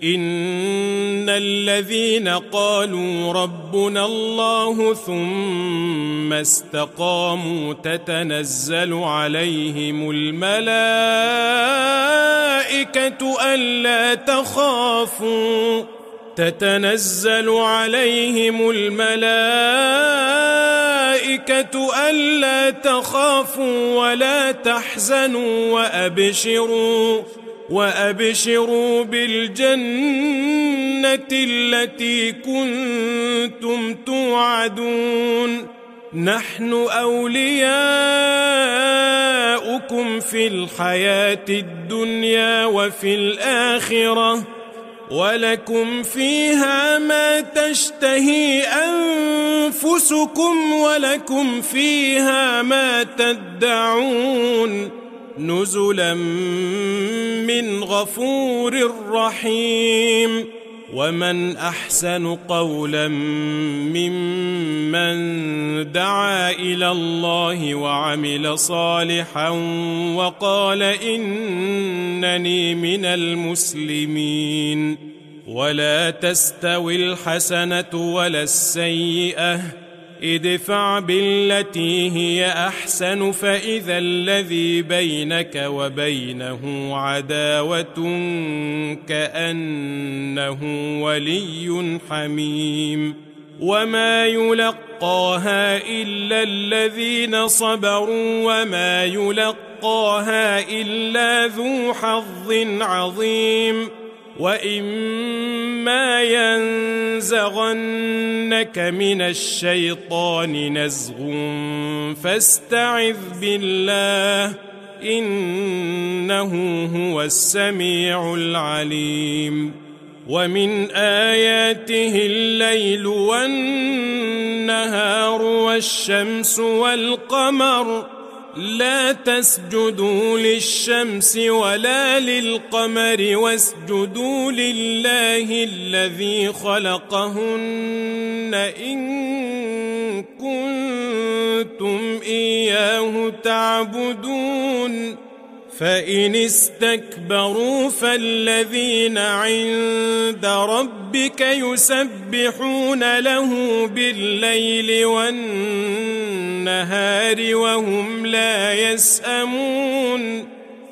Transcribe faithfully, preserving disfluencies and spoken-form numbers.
إن الذين قالوا ربنا الله ثم استقاموا تتنزل عليهم الملائكة ألا تخافوا تتنزل عليهم الملائكة ألا تخافوا ولا تحزنوا وأبشروا وأبشروا بالجنة التي كنتم توعدون نحن أولياؤكم في الحياة الدنيا وفي الآخرة ولكم فيها ما تشتهي أنفسكم ولكم فيها ما تدعون نزلا من غفور رحيم ومن أحسن قولا ممن دعا إلى الله وعمل صالحا وقال إنني من المسلمين ولا تستوي الحسنة ولا السيئة ادفع بالتي هي أحسن فإذا الذي بينك وبينه عداوة كأنه ولي حميم وما يلقاها إلا الذين صبروا وما يلقاها إلا ذو حظ عظيم وإما ينزغنك من الشيطان نزغ فاستعذ بالله إنه هو السميع العليم ومن آياته الليل والنهار والشمس والقمر لا تسجدوا للشمس ولا للقمر واسجدوا لله الذي خلقهن إن كنتم إياه تعبدون فإن استكبروا فالذين عند ربك يسبحون له بالليل والنهار وهم لا يسأمون